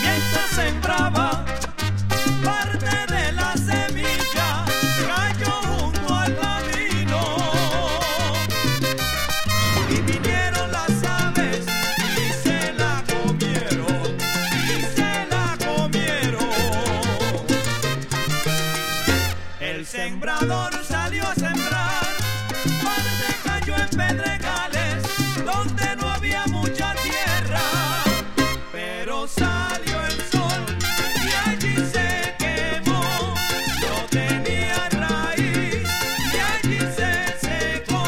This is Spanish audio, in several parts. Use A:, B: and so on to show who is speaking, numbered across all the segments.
A: mientras sembraba parte de la semilla, cayó junto al camino y vinieron las aves y se la comieron, y se la comieron. El sembrador salió a sembrar, parte cayó en pedregales donde no había mucha tierra, pero salió el sol y allí se quemó, no tenía raíz y allí se secó.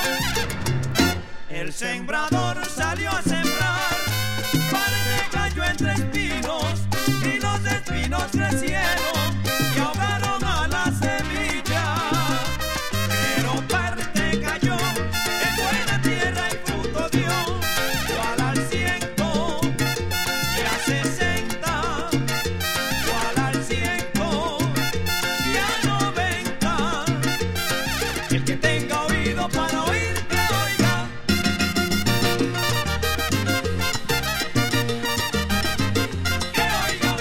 A: El sembrador salió a sembrar, parte cayó entre espinos y los espinos crecieron y ahogaron a la semilla, pero parte cayó en buena tierra y fruto dio, cual al 100 y a 60, cual al 100 y a 90. El que tenga oído para oír, que oiga. Que oiga.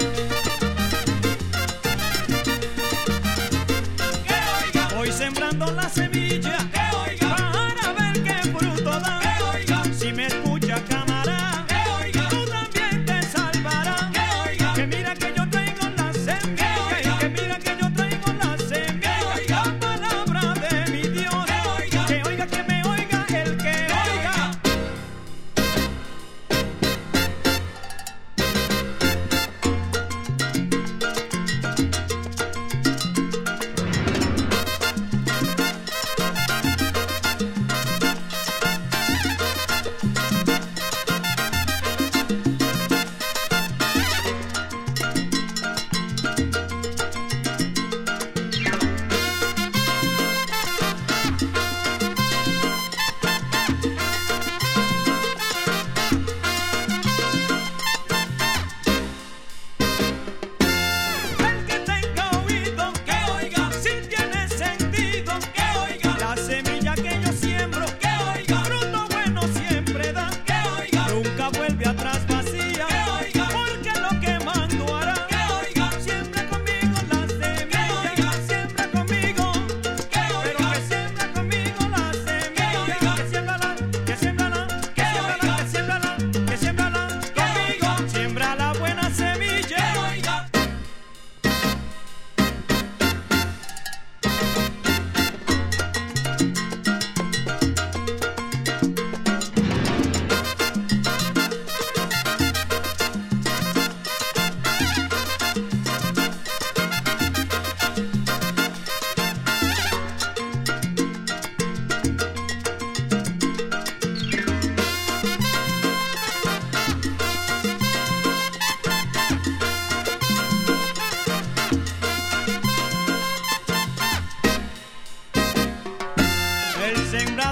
A: Que oiga. Voy sembrando la semilla, que oiga, para ver qué fruto da. Que oiga. Si me escucha cámara, que oiga, tú también te salvarás. Que oiga. Que mira que yo traigo la semilla, que mira que yo traigo la semilla, la palabra de mi Dios. Que oiga, que me oiga el que oiga. El que tenga oído, que oiga, si tiene sentido, que oiga, la semilla que yo siembro, que oiga, fruto bueno siempre da, que oiga, nunca vuelve atrás vacía, que oiga, porque lo que mando hará, que oiga, siembra conmigo la semilla, siembra conmigo, que oiga, que siembra conmigo la semilla, que siembrala, que siembrala, que siembrala, que siembrala, que siembrala conmigo, siembra la buena semilla, que oiga. El sembrador